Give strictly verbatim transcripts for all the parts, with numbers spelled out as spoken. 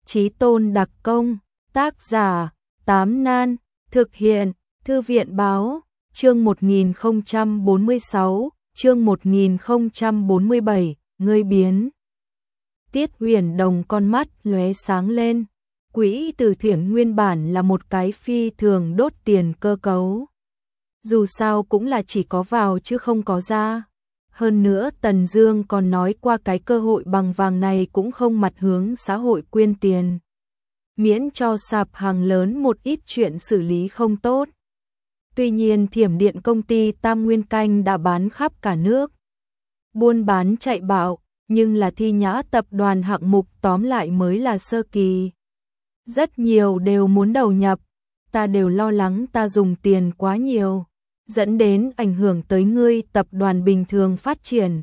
Chí tôn đặc công, tác giả, Tám Nan, thực hiện, Thư viện báo, chương một nghìn không trăm bốn mươi sáu, chương một nghìn không trăm bốn mươi bảy, ngươi biến. Tiết Huyền Đồng con mắt lóe sáng lên, quỹ từ thiện nguyên bản là một cái phi thường đốt tiền cơ cấu. Dù sao cũng là chỉ có vào chứ không có ra. Hơn nữa Tần Dương còn nói qua cái cơ hội bằng vàng này cũng không mặt hướng xã hội quyên tiền. Miễn cho sạp hàng lớn một ít chuyện xử lý không tốt. Tuy nhiên thiểm điện công ty Tam Nguyên Canh đã bán khắp cả nước. Buôn bán chạy bạo, nhưng là Thi Nhã tập đoàn hạng mục tóm lại mới là sơ kỳ. Rất nhiều đều muốn đầu nhập, ta đều lo lắng ta dùng tiền quá nhiều, dẫn đến ảnh hưởng tới ngươi tập đoàn bình thường phát triển.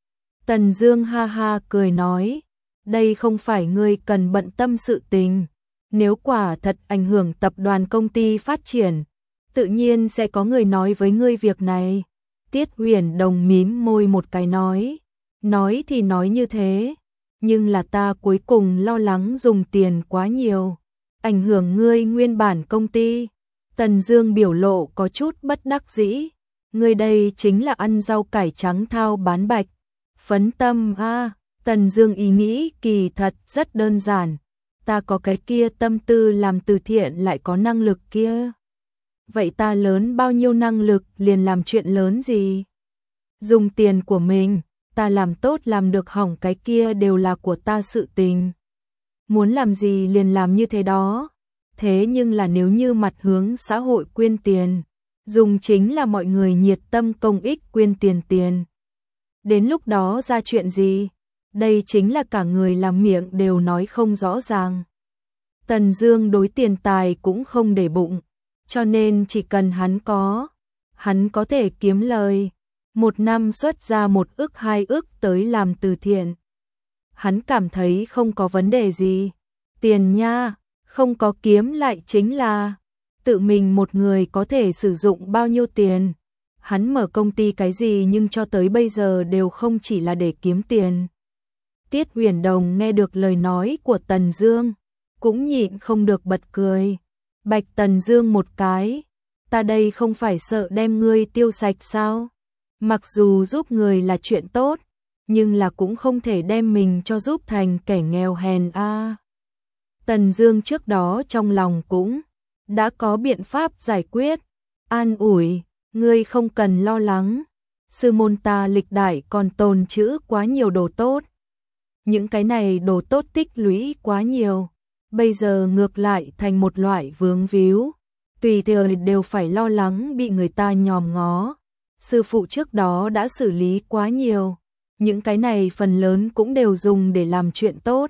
Tần Dương ha ha cười nói, đây không phải ngươi cần bận tâm sự tình, nếu quả thật ảnh hưởng tập đoàn công ty phát triển, tự nhiên sẽ có người nói với ngươi việc này. Tiết Huyền Đồng mím môi một cái nói, nói thì nói như thế, nhưng là ta cuối cùng lo lắng dùng tiền quá nhiều, ảnh hưởng ngươi nguyên bản công ty. Tần Dương biểu lộ có chút bất đắc dĩ, ngươi đây chính là ăn rau cải trắng thao bán bạch. Phấn tâm a, à, Tần Dương ý nghĩ kỳ thật rất đơn giản, ta có cái kia tâm tư làm từ thiện lại có năng lực kia. Vậy ta lớn bao nhiêu năng lực liền làm chuyện lớn gì? Dùng tiền của mình, ta làm tốt làm được hỏng cái kia đều là của ta sự tình. Muốn làm gì liền làm như thế đó. Thế nhưng là nếu như mặt hướng xã hội quyên tiền, dùng chính là mọi người nhiệt tâm công ích quyên tiền tiền. Đến lúc đó ra chuyện gì? Đây chính là cả người làm miệng đều nói không rõ ràng. Tần Dương đối tiền tài cũng không để bụng, cho nên chỉ cần hắn có, hắn có thể kiếm lời, một năm xuất ra một ức hai ức tới làm từ thiện. Hắn cảm thấy không có vấn đề gì. Tiền nha, không có kiếm lại chính là tự mình một người có thể sử dụng bao nhiêu tiền. Hắn mở công ty cái gì nhưng cho tới bây giờ đều không chỉ là để kiếm tiền. Tiết Huyền Đồng nghe được lời nói của Tần Dương, cũng nhịn không được bật cười. Bạch Tần Dương một cái, ta đây không phải sợ đem ngươi tiêu sạch sao? Mặc dù giúp người là chuyện tốt, nhưng là cũng không thể đem mình cho giúp thành kẻ nghèo hèn a. À. Tần Dương trước đó trong lòng cũng đã có biện pháp giải quyết, an ủi, ngươi không cần lo lắng, sư môn ta lịch đại còn tồn trữ quá nhiều đồ tốt. Những cái này đồ tốt tích lũy quá nhiều, bây giờ ngược lại thành một loại vướng víu, tùy thời đều phải lo lắng bị người ta nhòm ngó. Sư phụ trước đó đã xử lý quá nhiều, những cái này phần lớn cũng đều dùng để làm chuyện tốt.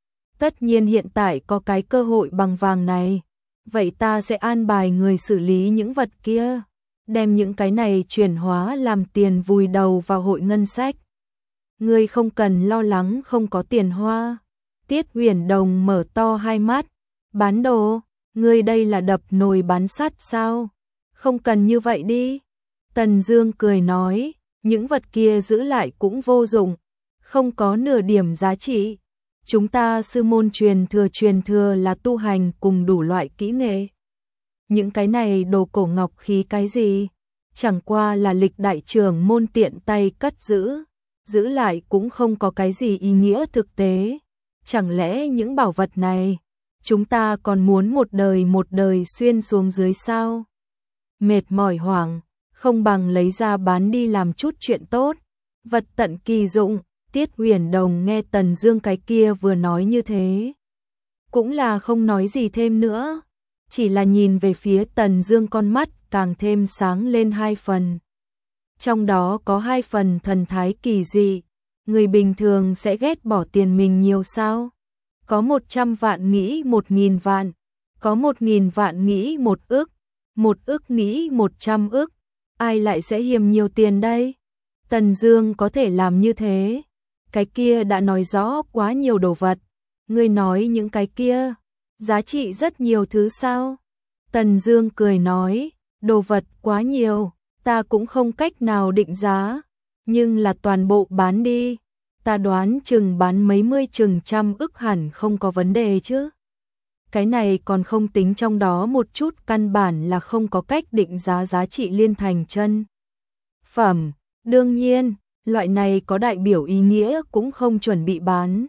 Tất nhiên hiện tại có cái cơ hội bằng vàng này, vậy ta sẽ an bài người xử lý những vật kia, đem những cái này chuyển hóa làm tiền vùi đầu vào hội ngân sách. Ngươi không cần lo lắng không có tiền hoa. Tiết Huyền Đồng mở to hai mắt, bán đồ, ngươi đây là đập nồi bán sắt sao? Không cần như vậy đi. Tần Dương cười nói, những vật kia giữ lại cũng vô dụng, không có nửa điểm giá trị. Chúng ta sư môn truyền thừa truyền thừa là tu hành cùng đủ loại kỹ nghệ. Những cái này đồ cổ ngọc khí cái gì? Chẳng qua là lịch đại trưởng môn tiện tay cất giữ, giữ lại cũng không có cái gì ý nghĩa thực tế. Chẳng lẽ những bảo vật này, chúng ta còn muốn một đời một đời xuyên xuống dưới sao? Mệt mỏi hoảng, không bằng lấy ra bán đi làm chút chuyện tốt, vật tận kỳ dụng. Tiết Huyền Đồng nghe Tần Dương cái kia vừa nói như thế, cũng là không nói gì thêm nữa, chỉ là nhìn về phía Tần Dương con mắt càng thêm sáng lên hai phần. Trong đó có hai phần thần thái kỳ dị, người bình thường sẽ ghét bỏ tiền mình nhiều sao? Có một trăm vạn nghĩ một nghìn vạn, có một nghìn vạn nghĩ một ức, một ức nghĩ một trăm ức, ai lại sẽ hiềm nhiều tiền đây? Tần Dương có thể làm như thế, cái kia đã nói rõ quá nhiều đồ vật. Ngươi nói những cái kia, giá trị rất nhiều thứ sao? Tần Dương cười nói, đồ vật quá nhiều, ta cũng không cách nào định giá, nhưng là toàn bộ bán đi, ta đoán chừng bán mấy mươi chừng trăm ức hẳn không có vấn đề chứ. Cái này còn không tính trong đó một chút căn bản là không có cách định giá giá trị liên thành chân phẩm. Đương nhiên, loại này có đại biểu ý nghĩa cũng không chuẩn bị bán.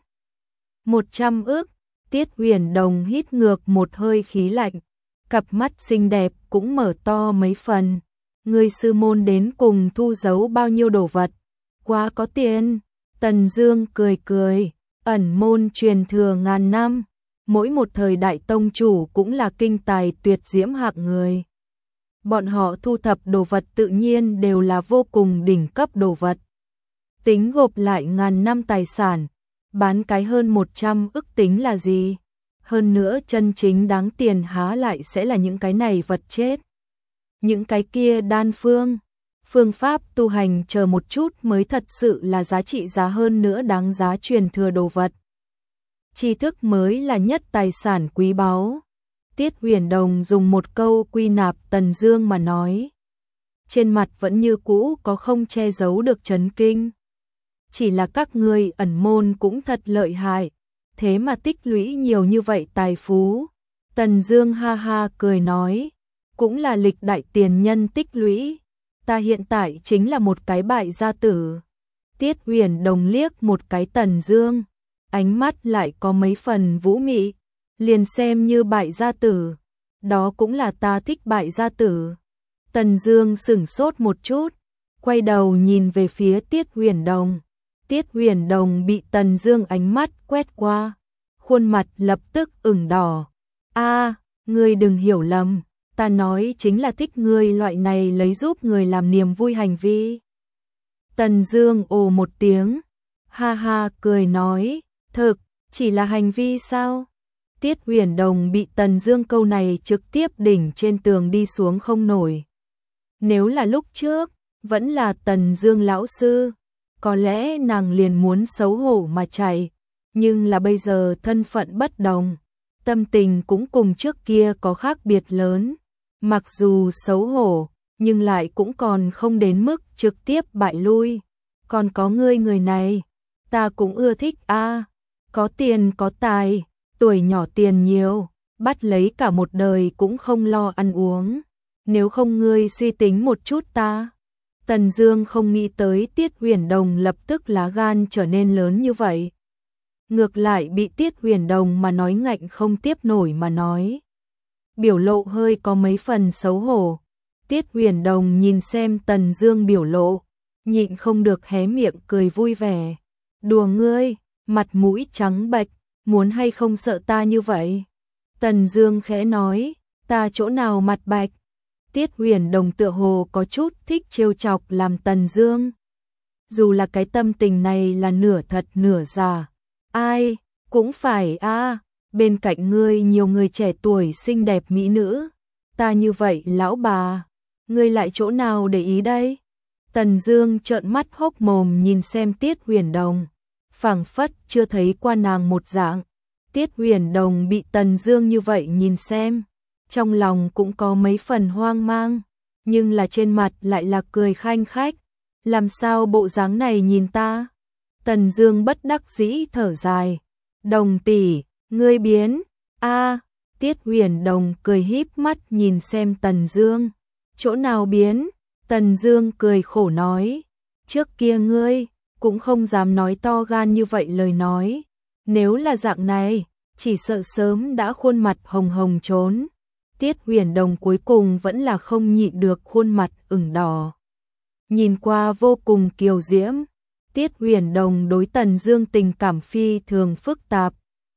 một trăm ức, Tiết Huyền Đồng hít ngược một hơi khí lạnh, cặp mắt xinh đẹp cũng mở to mấy phần. Người sư môn đến cùng thu giấu bao nhiêu đồ vật, quá có tiền. Tần Dương cười cười, ẩn môn truyền thừa ngàn năm, mỗi một thời đại tông chủ cũng là kinh tài tuyệt diễm hạng người. Bọn họ thu thập đồ vật tự nhiên đều là vô cùng đỉnh cấp đồ vật. Tính gộp lại ngàn năm tài sản, bán cái hơn một trăm ức tính là gì? Hơn nữa chân chính đáng tiền há lại sẽ là những cái này vật chết. Những cái kia đan phương, phương pháp tu hành chờ một chút mới thật sự là giá trị giá hơn nữa đáng giá truyền thừa đồ vật. Tri thức mới là nhất tài sản quý báu. Tiết Huyền Đồng dùng một câu quy nạp Tần Dương mà nói. Trên mặt vẫn như cũ có không che giấu được chấn kinh. Chỉ là các ngươi ẩn môn cũng thật lợi hại, thế mà tích lũy nhiều như vậy tài phú. Tần Dương ha ha cười nói, cũng là lịch đại tiền nhân tích lũy, ta hiện tại chính là một cái bại gia tử. Tiết Huyền Đồng liếc một cái Tần Dương, ánh mắt lại có mấy phần vũ mị, liền xem như bại gia tử, đó cũng là ta thích bại gia tử. Tần Dương sững sốt một chút, quay đầu nhìn về phía Tiết Huyền Đồng. Tiết Huyền Đồng bị Tần Dương ánh mắt quét qua, khuôn mặt lập tức ửng đỏ. A, ngươi đừng hiểu lầm, ta nói chính là thích ngươi loại này lấy giúp người làm niềm vui hành vi. Tần Dương ồ một tiếng, ha ha cười nói, thực, chỉ là hành vi sao? Tiết Huyền Đồng bị Tần Dương câu này trực tiếp đỉnh trên tường đi xuống không nổi. Nếu là lúc trước, vẫn là Tần Dương lão sư, có lẽ nàng liền muốn xấu hổ mà chạy, nhưng là bây giờ thân phận bất đồng, tâm tình cũng cùng trước kia có khác biệt lớn. Mặc dù xấu hổ, nhưng lại cũng còn không đến mức trực tiếp bại lui. Còn có ngươi người này, ta cũng ưa thích a, có tiền có tài, tuổi nhỏ tiền nhiều, bắt lấy cả một đời cũng không lo ăn uống. Nếu không ngươi suy tính một chút ta. Tần Dương không nghĩ tới Tiết Huyền Đồng lập tức lá gan trở nên lớn như vậy. Ngược lại bị Tiết Huyền Đồng mà nói ngạnh không tiếp nổi mà nói. Biểu lộ hơi có mấy phần xấu hổ. Tiết Huyền Đồng nhìn xem Tần Dương biểu lộ, nhịn không được hé miệng cười vui vẻ. Đùa ngươi, mặt mũi trắng bệch, muốn hay không sợ ta như vậy? Tần Dương khẽ nói, ta chỗ nào mặt bạch? Tiết Huyền Đồng tựa hồ có chút thích trêu chọc làm Tần Dương. Dù là cái tâm tình này là nửa thật nửa giả. Ai, cũng phải a, bên cạnh ngươi nhiều người trẻ tuổi xinh đẹp mỹ nữ. Ta như vậy lão bà, ngươi lại chỗ nào để ý đây? Tần Dương trợn mắt hốc mồm nhìn xem Tiết Huyền Đồng, phảng phất chưa thấy qua nàng một dạng. Tiết Huyền Đồng bị Tần Dương như vậy nhìn xem, trong lòng cũng có mấy phần hoang mang, nhưng là trên mặt lại là cười khanh khách. Làm sao bộ dáng này nhìn ta? Tần Dương bất đắc dĩ thở dài. Đồng tỷ, ngươi biến. A, Tiết Huyền Đồng cười híp mắt nhìn xem Tần Dương. Chỗ nào biến? Tần Dương cười khổ nói. Trước kia ngươi cũng không dám nói to gan như vậy lời nói. Nếu là dạng này, chỉ sợ sớm đã khuôn mặt hồng hồng trốn. Tiết Huyền Đồng cuối cùng vẫn là không nhịn được khuôn mặt ửng đỏ. Nhìn qua vô cùng kiều diễm. Tiết Huyền Đồng đối Tần Dương tình cảm phi thường phức tạp.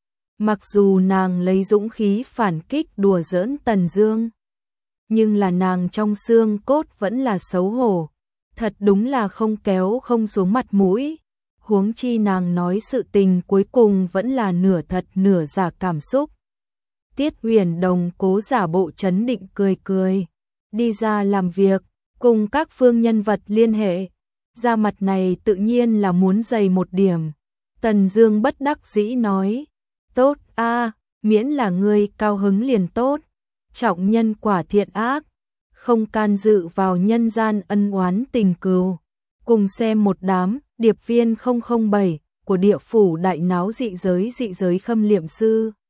Mặc dù nàng lấy dũng khí phản kích đùa giỡn Tần Dương, nhưng là nàng trong xương cốt vẫn là xấu hổ. Thật đúng là không kéo không xuống mặt mũi. Huống chi nàng nói sự tình cuối cùng vẫn là nửa thật nửa giả cảm xúc. Tiết Huyền Đồng cố giả bộ trấn định cười cười, đi ra làm việc, cùng các phương nhân vật liên hệ. Da mặt này tự nhiên là muốn dày một điểm. Tần Dương bất đắc dĩ nói, tốt a, miễn là ngươi cao hứng liền tốt. Trọng nhân quả thiện ác, không can dự vào nhân gian ân oán tình cừu. Cùng xem một đám điệp viên không không bảy, của địa phủ đại náo dị giới dị giới khâm liệm sư.